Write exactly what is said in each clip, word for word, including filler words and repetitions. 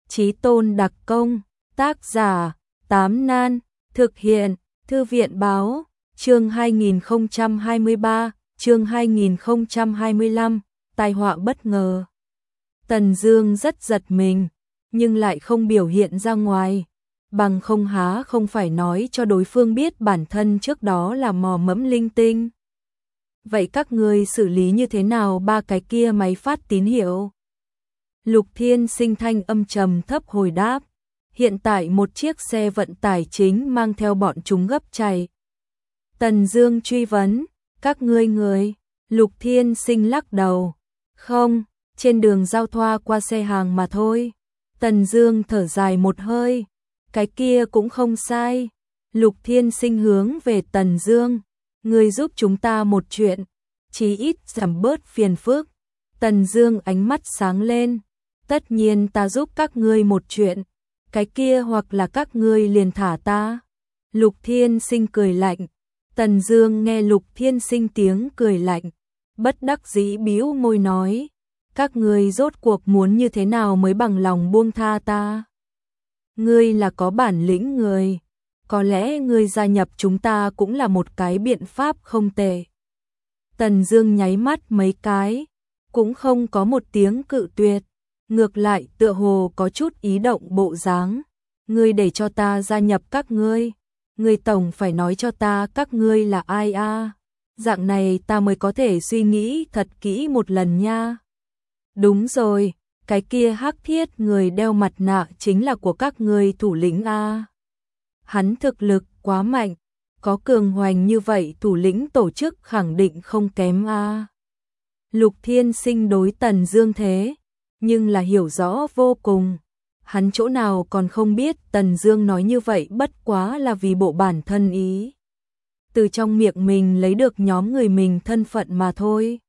Chí tôn đặc công, tác giả, Tám Nan, thực hiện, Thư viện báo, chương hai nghìn không trăm hai mươi ba, chương hai nghìn không trăm hai mươi lăm, tai họa bất ngờ. Tần Dương rất giật mình, nhưng lại không biểu hiện ra ngoài, bằng không há không phải nói cho đối phương biết bản thân trước đó là mò mẫm linh tinh. Vậy các ngươi xử lý như thế nào ba cái kia máy phát tín hiệu? Lục Thiên Sinh thanh âm trầm thấp hồi đáp, hiện tại một chiếc xe vận tải chính mang theo bọn chúng gấp chạy. Tần Dương truy vấn, các ngươi người? Lục Thiên Sinh lắc đầu, không, trên đường giao thoa qua xe hàng mà thôi. Tần Dương thở dài một hơi, cái kia cũng không sai. Lục Thiên Sinh hướng về Tần Dương, ngươi giúp chúng ta một chuyện, chí ít giảm bớt phiền phức. Tần Dương ánh mắt sáng lên, tất nhiên ta giúp các ngươi một chuyện, cái kia hoặc là các ngươi liền thả ta. Lục Thiên Sinh cười lạnh. Tần Dương nghe Lục Thiên Sinh tiếng cười lạnh, bất đắc dĩ bĩu môi nói, các ngươi rốt cuộc muốn như thế nào mới bằng lòng buông tha ta? Ngươi là có bản lĩnh người, có lẽ ngươi gia nhập chúng ta cũng là một cái biện pháp không tệ. Tần Dương nháy mắt mấy cái, cũng không có một tiếng cự tuyệt, ngược lại tựa hồ có chút ý động bộ dáng. Ngươi để cho ta gia nhập các ngươi, ngươi tổng phải nói cho ta các ngươi là ai a, à? Dạng này ta mới có thể suy nghĩ thật kỹ một lần nha. Đúng rồi, cái kia Hắc Thiết người đeo mặt nạ chính là của các ngươi thủ lĩnh a. À? Hắn thực lực quá mạnh, có cường hoành như vậy thủ lĩnh tổ chức khẳng định không kém a. À? Lục Thiên Sinh đối Tần Dương thế, nhưng là hiểu rõ vô cùng. Hắn chỗ nào còn không biết Tần Dương nói như vậy bất quá là vì bộ bản thân ý. Từ trong miệng mình lấy được nhóm người mình thân phận mà thôi.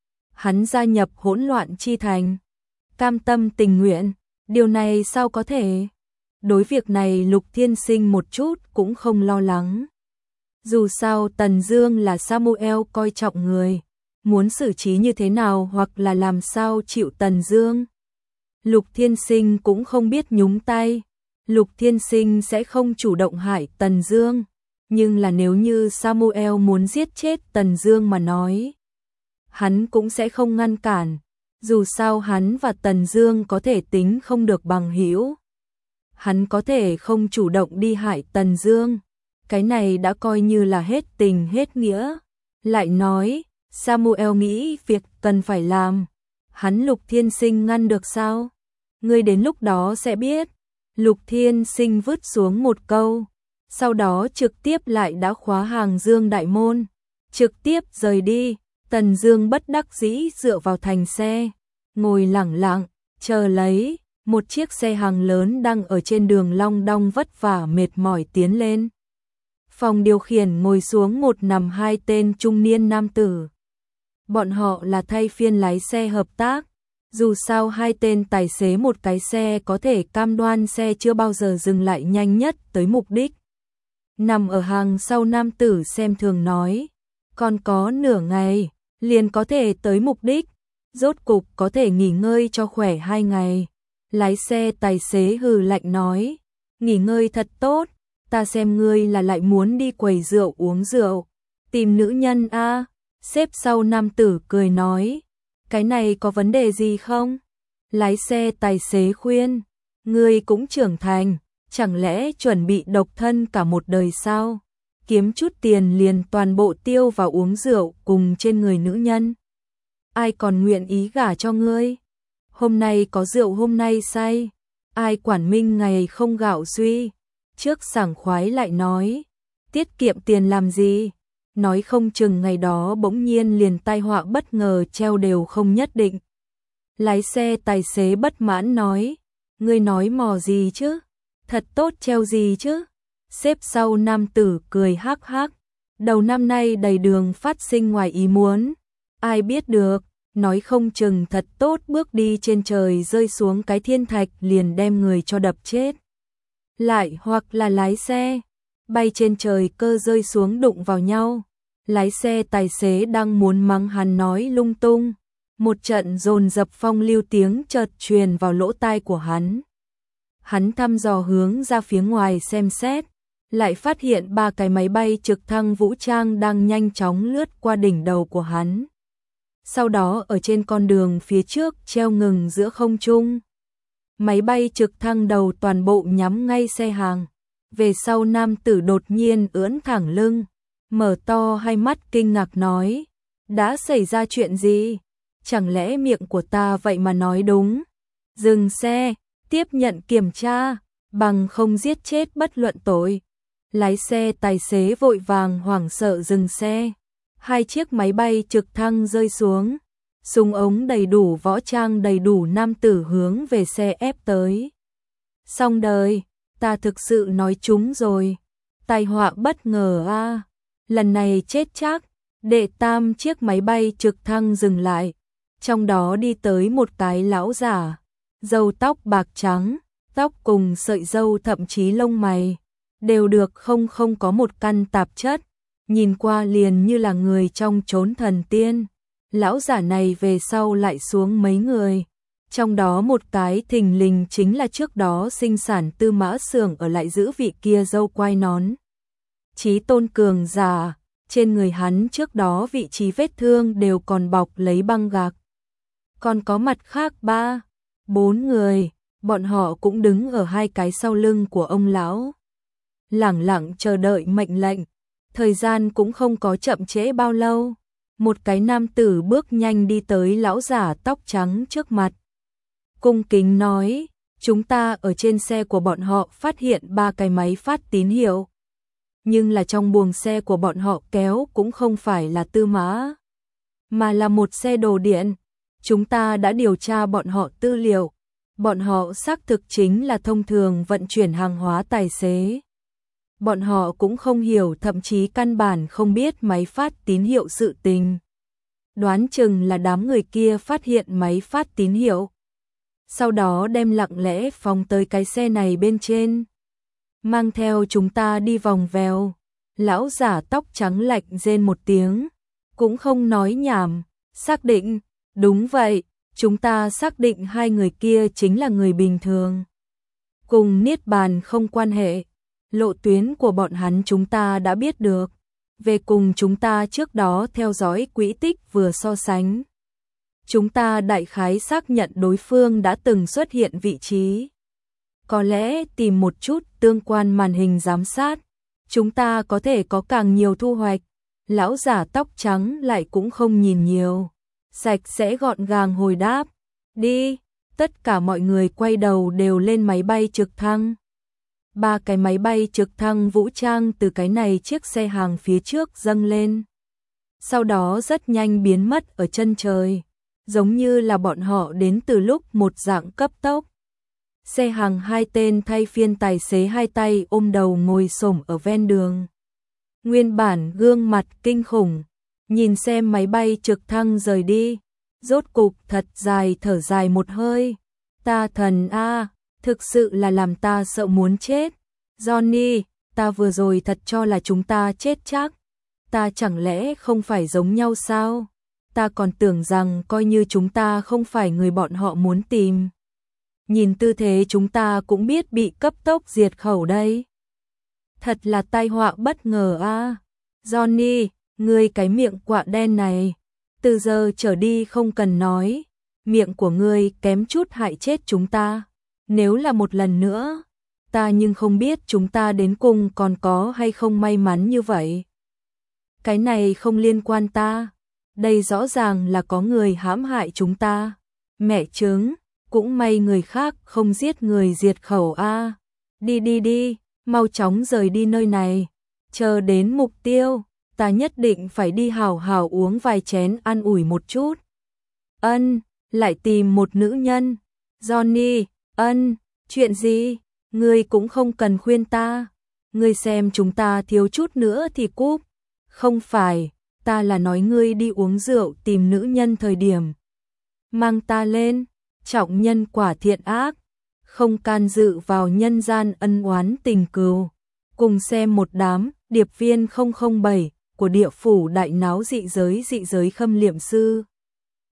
Hắn gia nhập hỗn loạn chi thành, cam tâm tình nguyện, điều này sao có thể? Đối việc này Lục Thiên Sinh một chút cũng không lo lắng. Dù sao Tần Dương là Samuel coi trọng người, muốn xử trí như thế nào hoặc là làm sao chịu Tần Dương. Lục Thiên Sinh cũng không biết nhúng tay, Lục Thiên Sinh sẽ không chủ động hại Tần Dương, nhưng là nếu như Samuel muốn giết chết Tần Dương mà nói, hắn cũng sẽ không ngăn cản, dù sao hắn và Tần Dương có thể tính không được bằng hữu. Hắn có thể không chủ động đi hại Tần Dương, cái này đã coi như là hết tình hết nghĩa. Lại nói, Samuel nghĩ việc cần phải làm, hắn Lục Thiên Sinh ngăn được sao? Ngươi đến lúc đó sẽ biết. Lục Thiên Sinh vứt xuống một câu, sau đó trực tiếp lại đã khóa hàng Dương đại môn, trực tiếp rời đi. Tần Dương bất đắc dĩ dựa vào thành xe, ngồi lẳng lặng, chờ lấy. Một chiếc xe hàng lớn đang ở trên đường long đong vất vả mệt mỏi tiến lên. Phòng điều khiển ngồi xuống một nằm hai tên trung niên nam tử. Bọn họ là thay phiên lái xe hợp tác. Dù sao hai tên tài xế một cái xe có thể cam đoan xe chưa bao giờ dừng lại nhanh nhất tới mục đích. Nằm ở hàng sau nam tử xem thường nói, còn có nửa ngày, liền có thể tới mục đích, rốt cục có thể nghỉ ngơi cho khỏe hai ngày. Lái xe tài xế hừ lạnh nói, nghỉ ngơi thật tốt, ta xem ngươi là lại muốn đi quầy rượu uống rượu, tìm nữ nhân a. À? Xếp sau nam tử cười nói, cái này có vấn đề gì không? Lái xe tài xế khuyên, ngươi cũng trưởng thành, chẳng lẽ chuẩn bị độc thân cả một đời sao? Kiếm chút tiền liền toàn bộ tiêu vào uống rượu cùng trên người nữ nhân. Ai còn nguyện ý gả cho ngươi? Hôm nay có rượu hôm nay say, ai quản minh ngày không gạo suy. Trước sảng khoái lại nói, tiết kiệm tiền làm gì? Nói không chừng ngày đó bỗng nhiên liền tai họa bất ngờ treo đều không nhất định. Lái xe tài xế bất mãn nói, ngươi nói mò gì chứ? Thật tốt treo gì chứ? Xếp sau nam tử cười hắc hắc, đầu năm nay đầy đường phát sinh ngoài ý muốn, ai biết được, nói không chừng thật tốt bước đi trên trời rơi xuống cái thiên thạch liền đem người cho đập chết. Lại hoặc là lái xe, bay trên trời cơ rơi xuống đụng vào nhau. Lái xe tài xế đang muốn mắng hắn nói lung tung, một trận dồn dập phong lưu tiếng chợt truyền vào lỗ tai của hắn. hắn thăm dò hướng ra phía ngoài xem xét, lại phát hiện ba cái máy bay trực thăng vũ trang đang nhanh chóng lướt qua đỉnh đầu của hắn. Sau đó ở trên con đường phía trước treo ngừng giữa không trung. Máy bay trực thăng đầu toàn bộ nhắm ngay xe hàng. Về sau nam tử đột nhiên ưỡn thẳng lưng, mở to hai mắt kinh ngạc nói, đã xảy ra chuyện gì? Chẳng lẽ miệng của ta vậy mà nói đúng? Dừng xe, tiếp nhận kiểm tra, bằng không giết chết bất luận tội. Lái xe tài xế vội vàng hoảng sợ dừng xe. Hai chiếc máy bay trực thăng rơi xuống. Súng ống đầy đủ, võ trang đầy đủ, nam tử hướng về xe ép tới. Xong đời, ta thực sự nói trúng rồi. Tai họa bất ngờ a. À. Lần này chết chắc. Đệ tam chiếc máy bay trực thăng dừng lại. Trong đó đi tới một cái lão giả. Râu tóc bạc trắng, tóc cùng sợi râu thậm chí lông mày. Đều được không không có một căn tạp chất. Nhìn qua liền như là người trong chốn thần tiên. Lão giả này về sau lại xuống mấy người. Trong đó một cái thình lình chính là trước đó sinh sản Tư Mã Xưởng ở lại giữ vị kia râu quai nón. Chí tôn cường giả, trên người hắn trước đó vị trí vết thương đều còn bọc lấy băng gạc. Còn có mặt khác ba, bốn người, bọn họ cũng đứng ở hai cái sau lưng của ông lão. Lẳng lặng chờ đợi mệnh lệnh, thời gian cũng không có chậm trễ bao lâu. Một cái nam tử bước nhanh đi tới lão giả tóc trắng trước mặt. Cung kính nói, chúng ta ở trên xe của bọn họ phát hiện ba cái máy phát tín hiệu. Nhưng là trong buồng xe của bọn họ kéo cũng không phải là Tư Mã, mà là một xe đồ điện. Chúng ta đã điều tra bọn họ tư liệu. Bọn họ xác thực chính là thông thường vận chuyển hàng hóa tài xế. Bọn họ cũng không hiểu, thậm chí căn bản không biết máy phát tín hiệu sự tình. Đoán chừng là đám người kia phát hiện máy phát tín hiệu. Sau đó đem lặng lẽ phóng tới cái xe này bên trên. Mang theo chúng ta đi vòng vèo. Lão giả tóc trắng lạnh rên một tiếng. Cũng không nói nhảm. Xác định. Đúng vậy. Chúng ta xác định hai người kia chính là người bình thường. Cùng Niết Bàn không quan hệ. Lộ tuyến của bọn hắn chúng ta đã biết được. Về cùng chúng ta trước đó theo dõi quỹ tích vừa so sánh. Chúng ta đại khái xác nhận đối phương đã từng xuất hiện vị trí. Có lẽ tìm một chút tương quan màn hình giám sát. Chúng ta có thể có càng nhiều thu hoạch. Lão giả tóc trắng lại cũng không nhìn nhiều. Sạch sẽ gọn gàng hồi đáp. Đi, tất cả mọi người quay đầu đều lên máy bay trực thăng. Ba cái máy bay trực thăng vũ trang từ cái này chiếc xe hàng phía trước dâng lên. Sau đó rất nhanh biến mất ở chân trời. Giống như là bọn họ đến từ lúc một dạng cấp tốc. Xe hàng hai tên thay phiên tài xế hai tay ôm đầu ngồi xổm ở ven đường. Nguyên bản gương mặt kinh khủng. Nhìn xem máy bay trực thăng rời đi. Rốt cục thật dài thở dài một hơi. Ta thần a, thực sự là làm ta sợ muốn chết. Johnny, ta vừa rồi thật cho là chúng ta chết chắc. Ta chẳng lẽ không phải giống nhau sao? Ta còn tưởng rằng coi như chúng ta không phải người bọn họ muốn tìm. Nhìn tư thế chúng ta cũng biết bị cấp tốc diệt khẩu đây. Thật là tai họa bất ngờ a. Johnny, ngươi cái miệng quạ đen này, từ giờ trở đi không cần nói, miệng của ngươi kém chút hại chết chúng ta. Nếu là một lần nữa, ta nhưng không biết chúng ta đến cùng còn có hay không may mắn như vậy. Cái này không liên quan ta, đây rõ ràng là có người hãm hại chúng ta. Mẹ chứng, cũng may người khác không giết người diệt khẩu a. Đi đi đi, mau chóng rời đi nơi này, chờ đến mục tiêu. Ta nhất định phải đi hào hào uống vài chén ăn ủi một chút. Ân, lại tìm một nữ nhân. Johnny, ân, chuyện gì? Ngươi cũng không cần khuyên ta. Ngươi xem chúng ta thiếu chút nữa thì cúp. Không phải, ta là nói ngươi đi uống rượu tìm nữ nhân thời điểm. Mang ta lên, trọng nhân quả thiện ác. Không can dự vào nhân gian ân oán tình cừu. Cùng xem một đám điệp viên không không bảy của địa phủ đại náo dị giới dị giới khâm liệm sư.